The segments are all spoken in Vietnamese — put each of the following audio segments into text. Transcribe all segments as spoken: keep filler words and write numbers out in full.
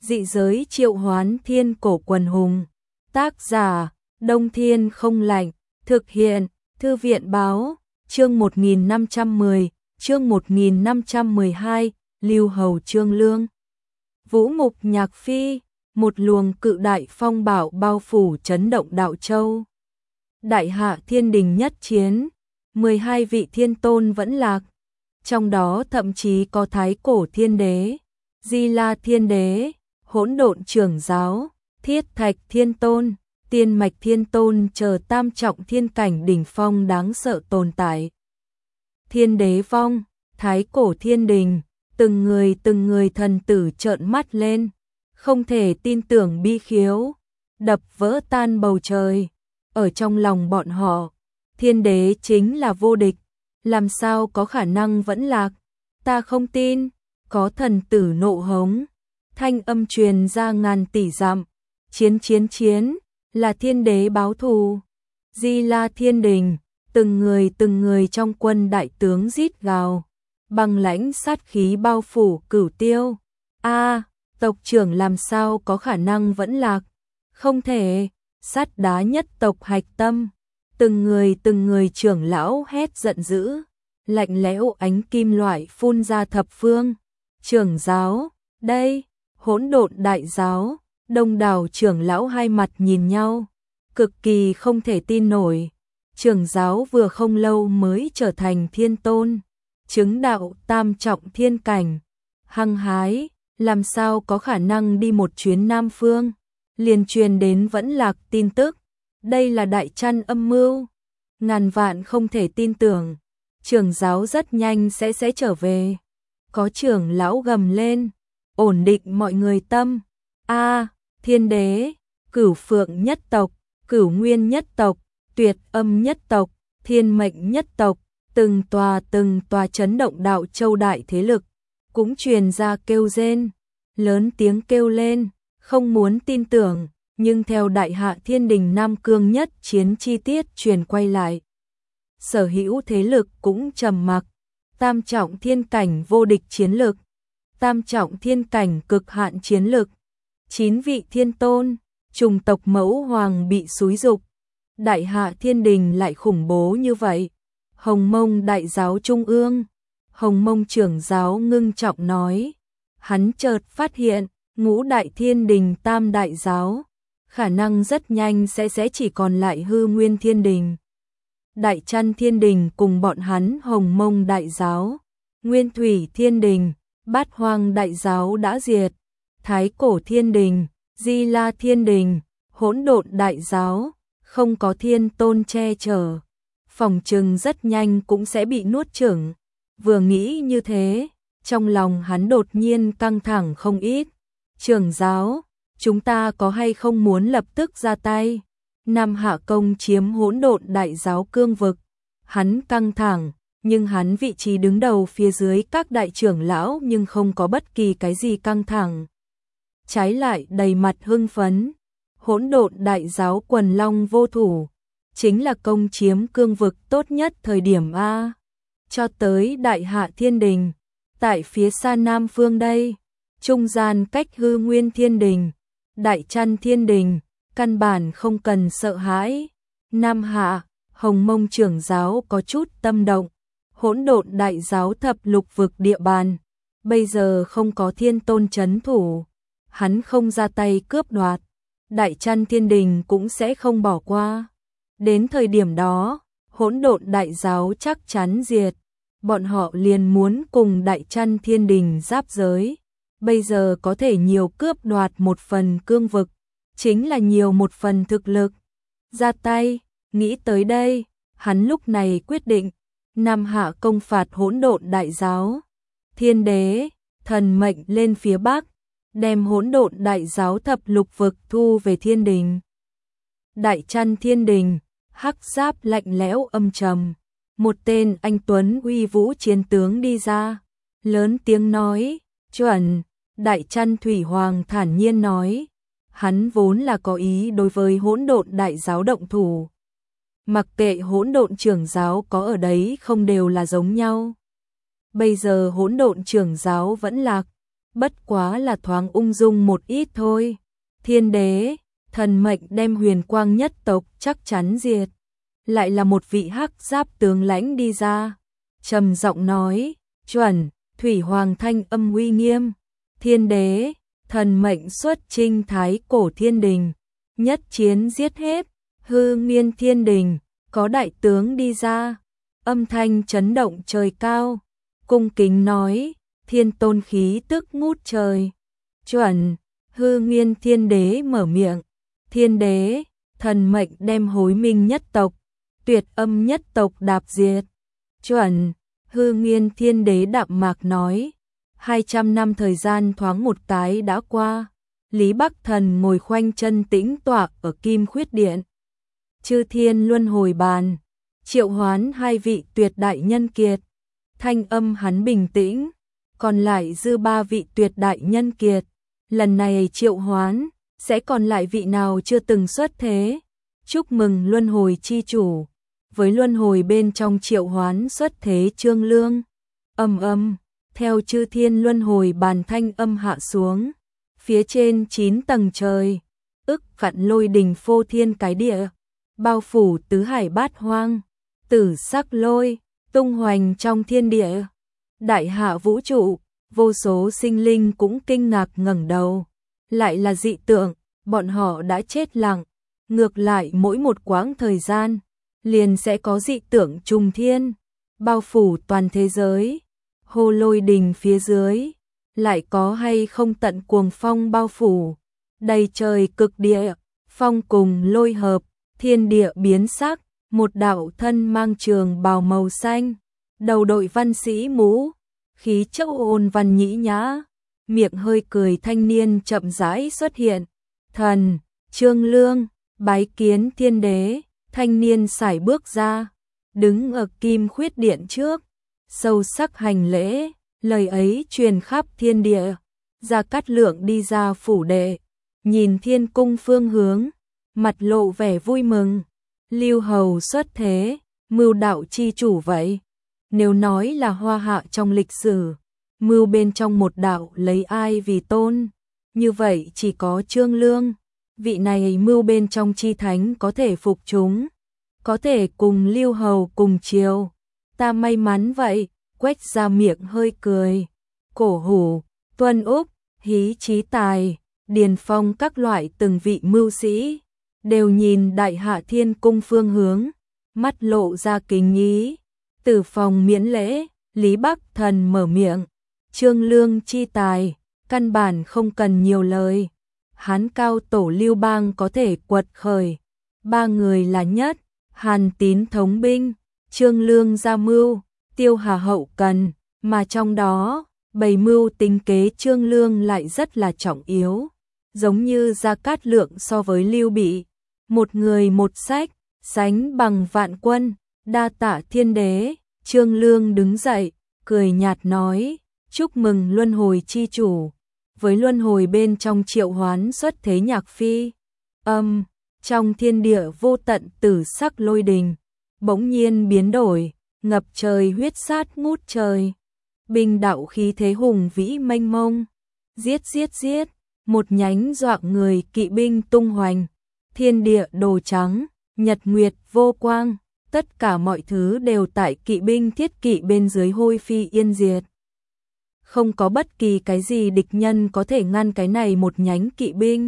Dị giới triệu hoán thiên cổ quần hùng. Tác giả, Đông Thiên không lạnh. Thực hiện, Thư viện báo, chương một nghìn năm trăm mười, chương một nghìn năm trăm mười hai, Lưu Hầu Trương Lương. Vũ mục nhạc phi, một luồng cự đại phong bạo bao phủ chấn động Đạo Châu. Đại hạ thiên đình nhất chiến, mười hai vị thiên tôn vẫn lạc, trong đó thậm chí có Thái Cổ Thiên Đế, Di La Thiên Đế, Hỗn Độn Trưởng Giáo, Thiết Thạch Thiên Tôn, Tiên Mạch Thiên Tôn chờ tam trọng thiên cảnh đỉnh phong đáng sợ tồn tại. Thiên Đế vong, Thái Cổ Thiên Đình, từng người từng người thần tử trợn mắt lên, không thể tin tưởng bi khiếu, đập vỡ tan bầu trời. Ở trong lòng bọn họ, Thiên Đế chính là vô địch, làm sao có khả năng vẫn lạc, ta không tin. Có thần tử nộ hống, thanh âm truyền ra ngàn tỷ dặm, chiến chiến chiến, là Thiên Đế báo thù. Di La Thiên Đình, từng người từng người trong quân đại tướng rít gào, băng lãnh sát khí bao phủ Cửu Tiêu. A, tộc trưởng làm sao có khả năng vẫn lạc? Không thể. Sắt Đá nhất tộc hạch tâm, từng người từng người trưởng lão hét giận dữ, lạnh lẽo ánh kim loại phun ra thập phương. Trưởng giáo, đây, Hỗn Độn Đại Giáo, đông đảo trưởng lão hai mặt nhìn nhau, cực kỳ không thể tin nổi. Trưởng giáo vừa không lâu mới trở thành thiên tôn, chứng đạo tam trọng thiên cảnh, hăng hái, làm sao có khả năng đi một chuyến Nam Phương, liền truyền đến vẫn lạc tin tức, đây là đại trăn âm mưu, ngàn vạn không thể tin tưởng. Trưởng giáo rất nhanh sẽ sẽ trở về. Có trưởng lão gầm lên, ổn định mọi người tâm. A, Thiên Đế, Cửu Phượng nhất tộc, Cửu Nguyên nhất tộc, Tuyệt Âm nhất tộc, Thiên Mệnh nhất tộc, từng tòa từng tòa chấn động Đạo Châu đại thế lực, cũng truyền ra kêu rên, lớn tiếng kêu lên, không muốn tin tưởng, nhưng theo Đại Hạ Thiên Đình Nam Cương nhất chiến chi tiết truyền quay lại, sở hữu thế lực cũng trầm mặc. Tam trọng thiên cảnh vô địch chiến lực, tam trọng thiên cảnh cực hạn chiến lực, chín vị thiên tôn, trùng tộc mẫu hoàng bị xúi dục. Đại Hạ Thiên Đình lại khủng bố như vậy. Hồng Mông Đại Giáo Trung ương, Hồng Mông trưởng giáo ngưng trọng nói, hắn chợt phát hiện, ngũ đại thiên đình tam đại giáo, khả năng rất nhanh sẽ sẽ chỉ còn lại hư nguyên thiên đình. Đại Trăn Thiên Đình cùng bọn hắn Hồng Mông Đại Giáo, Nguyên Thủy Thiên Đình, Bát Hoang Đại Giáo đã diệt, Thái Cổ Thiên Đình, Di La Thiên Đình, Hỗn Độn Đại Giáo, không có thiên tôn che chở, phòng trừng rất nhanh cũng sẽ bị nuốt chửng. Vừa nghĩ như thế, trong lòng hắn đột nhiên căng thẳng không ít. Trưởng giáo, chúng ta có hay không muốn lập tức ra tay? Nam Hạ Công chiếm Hỗn Độn Đại Giáo cương vực, hắn căng thẳng, nhưng hắn vị trí đứng đầu phía dưới các đại trưởng lão nhưng không có bất kỳ cái gì căng thẳng. Trái lại đầy mặt hưng phấn, Hỗn Độn Đại Giáo quần long vô thủ, chính là công chiếm cương vực tốt nhất thời điểm A. Cho tới Đại Hạ Thiên Đình, tại phía xa Nam Phương đây, trung gian cách hư nguyên thiên đình, Đại Trăn Thiên Đình, căn bản không cần sợ hãi. Nam Hạ, Hồng Mông trưởng giáo có chút tâm động, Hỗn Độn Đại Giáo thập lục vực địa bàn, bây giờ không có thiên tôn trấn thủ, hắn không ra tay cướp đoạt, Đại Trăn Thiên Đình cũng sẽ không bỏ qua. Đến thời điểm đó, Hỗn Độn Đại Giáo chắc chắn diệt, bọn họ liền muốn cùng Đại Trăn Thiên Đình giáp giới, bây giờ có thể nhiều cướp đoạt một phần cương vực, chính là nhiều một phần thực lực. Ra tay, nghĩ tới đây, hắn lúc này quyết định, Nam Hạ công phạt Hỗn Độn Đại Giáo. Thiên Đế, thần mệnh lên phía Bắc, đem Hỗn Độn Đại Giáo thập lục vực thu về thiên đình. Đại Trăn Thiên Đình, hắc giáp lạnh lẽo âm trầm, một tên anh tuấn uy vũ chiến tướng đi ra, lớn tiếng nói, chuẩn. Đại Trăn Thủy Hoàng thản nhiên nói, hắn vốn là có ý đối với Hỗn Độn Đại Giáo động thủ. Mặc kệ Hỗn Độn trưởng giáo có ở đấy không đều là giống nhau. Bây giờ Hỗn Độn trưởng giáo vẫn lạc, bất quá là thoáng ung dung một ít thôi. Thiên đế, thần mệnh đem huyền quang nhất tộc chắc chắn diệt. Lại là một vị hắc giáp tướng lãnh đi ra, trầm giọng nói, chuẩn, thủy hoàng thanh âm uy nghiêm. Thiên đế, thần mệnh xuất chinh thái cổ thiên đình, nhất chiến giết hết, hư nguyên thiên đình, có đại tướng đi ra, âm thanh chấn động trời cao, cung kính nói, thiên tôn khí tức ngút trời. Chuẩn, hư nguyên thiên đế mở miệng, thiên đế, thần mệnh đem hối minh nhất tộc, tuyệt âm nhất tộc đạp diệt. Chuẩn, hư nguyên thiên đế đạm mạc nói, hai trăm năm thời gian thoáng một cái đã qua. Lý Bắc Thần ngồi khoanh chân tĩnh tọa ở Kim Khuyết Điện. Chư thiên luân hồi bàn, triệu hoán hai vị tuyệt đại nhân kiệt. Thanh âm hắn bình tĩnh, còn lại dư ba vị tuyệt đại nhân kiệt. Lần này triệu hoán, sẽ còn lại vị nào chưa từng xuất thế. Chúc mừng luân hồi chi chủ, với luân hồi bên trong triệu hoán xuất thế Trương Lương. Âm âm, theo chư thiên luân hồi bàn thanh âm hạ xuống. Phía trên chín tầng trời, ức vạn lôi đình phô thiên cái địa, bao phủ tứ hải bát hoang, tử sắc lôi, tung hoành trong thiên địa. Đại hạ vũ trụ, vô số sinh linh cũng kinh ngạc ngẩng đầu. Lại là dị tượng, bọn họ đã chết lặng. Ngược lại mỗi một quãng thời gian, liền sẽ có dị tượng trùng thiên, bao phủ toàn thế giới. Hồ lôi đình phía dưới, lại có hay không tận cuồng phong bao phủ, đầy trời cực địa, phong cùng lôi hợp, thiên địa biến sắc, một đạo thân mang trường bào màu xanh, đầu đội văn sĩ mũ, khí chất ôn văn nhĩ nhã, miệng hơi cười thanh niên chậm rãi xuất hiện. Thần, Trương Lương, bái kiến thiên đế. Thanh niên sải bước ra, đứng ở Kim Khuyết Điện trước, sâu sắc hành lễ. Lời ấy truyền khắp thiên địa. Gia Cát Lượng đi ra phủ đệ, nhìn thiên cung phương hướng, mặt lộ vẻ vui mừng. Lưu hầu xuất thế, mưu đạo chi chủ vậy. Nếu nói là hoa hạ trong lịch sử, mưu bên trong một đạo lấy ai vì tôn, như vậy chỉ có Trương Lương. Vị này mưu bên trong chi thánh có thể phục chúng, có thể cùng Lưu hầu cùng chiều. Ta may mắn vậy. Quách ra miệng hơi cười. Cổ Hủ, Tuân Úc, Hí Chí Tài, Điền Phong các loại từng vị mưu sĩ, đều nhìn đại hạ thiên cung phương hướng, mắt lộ ra kính ý. Từ phòng miễn lễ, Lý Bắc Thần mở miệng. Trương Lương chi tài, căn bản không cần nhiều lời. Hán cao tổ Lưu Bang có thể quật khởi. Ba người là nhất, Hàn Tín thống binh, Trương Lương gia mưu, Tiêu Hà hậu cần, mà trong đó, bày mưu tính kế Trương Lương lại rất là trọng yếu. Giống như Gia Cát Lượng so với Lưu Bị, một người một sách, sánh bằng vạn quân. Đa tạ thiên đế. Trương Lương đứng dậy, cười nhạt nói, chúc mừng luân hồi chi chủ, với luân hồi bên trong triệu hoán xuất thế nhạc phi. Âm, trong thiên địa vô tận tử sắc lôi đình, bỗng nhiên biến đổi, ngập trời huyết sát ngút trời. Binh đạo khí thế hùng vĩ mênh mông, giết giết giết, một nhánh doạng người kỵ binh tung hoành, thiên địa đồ trắng, nhật nguyệt vô quang, tất cả mọi thứ đều tại kỵ binh thiết kỵ bên dưới hôi phi yên diệt. Không có bất kỳ cái gì địch nhân có thể ngăn cái này một nhánh kỵ binh.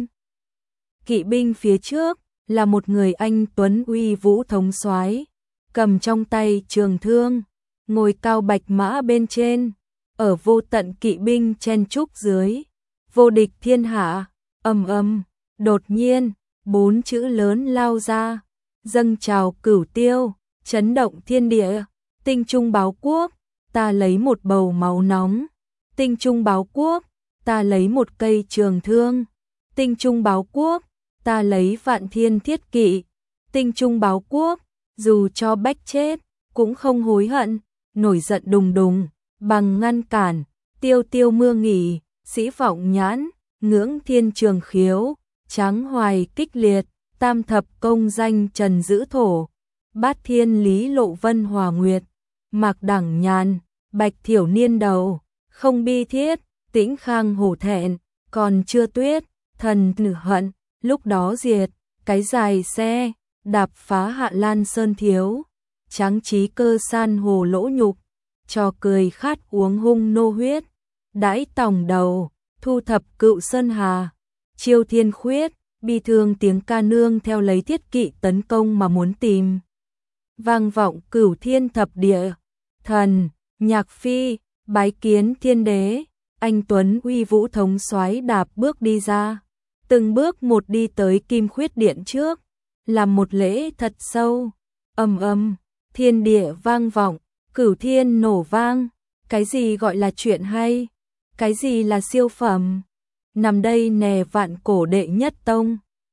Kỵ binh phía trước là một người anh tuấn uy vũ thống soái, cầm trong tay trường thương, ngồi cao bạch mã bên trên, ở vô tận kỵ binh chen trúc dưới, vô địch thiên hạ. Ầm ầm, đột nhiên, bốn chữ lớn lao ra, dâng trào cửu tiêu, chấn động thiên địa. Tinh trung báo quốc, ta lấy một bầu máu nóng. Tinh trung báo quốc, ta lấy một cây trường thương. Tinh trung báo quốc, ta lấy vạn thiên thiết kỵ. Tinh trung báo quốc, dù cho bách chết, cũng không hối hận. Nổi giận đùng đùng, bằng ngăn cản, tiêu tiêu mưa nghỉ, sĩ vọng nhãn, ngưỡng thiên trường khiếu, tráng hoài kích liệt, tam thập công danh trần giữ thổ, bát thiên lý lộ vân hòa nguyệt, mạc đẳng nhàn, bạch thiểu niên đầu, không bi thiết, Tĩnh Khang hổ thẹn, còn chưa tuyết, thần nử hận, lúc đó diệt, cái dài xe, đạp phá Hạ Lan Sơn thiếu, tráng trí cơ san hồ lỗ nhục, cho cười khát uống hung nô huyết, đãi tòng đầu, thu thập cựu sơn hà, chiêu thiên khuyết, bi thương tiếng ca nương theo lấy thiết kỵ tấn công mà muốn tìm. Vang vọng cửu thiên thập địa, thần, nhạc phi, bái kiến thiên đế, anh Tuấn uy vũ thống soái đạp bước đi ra, từng bước một đi tới Kim Khuyết Điện trước, làm một lễ thật sâu, ầm ầm, thiên địa vang vọng, cửu thiên nổ vang, cái gì gọi là chuyện hay, cái gì là siêu phẩm, nằm đây nè vạn cổ đệ nhất tông.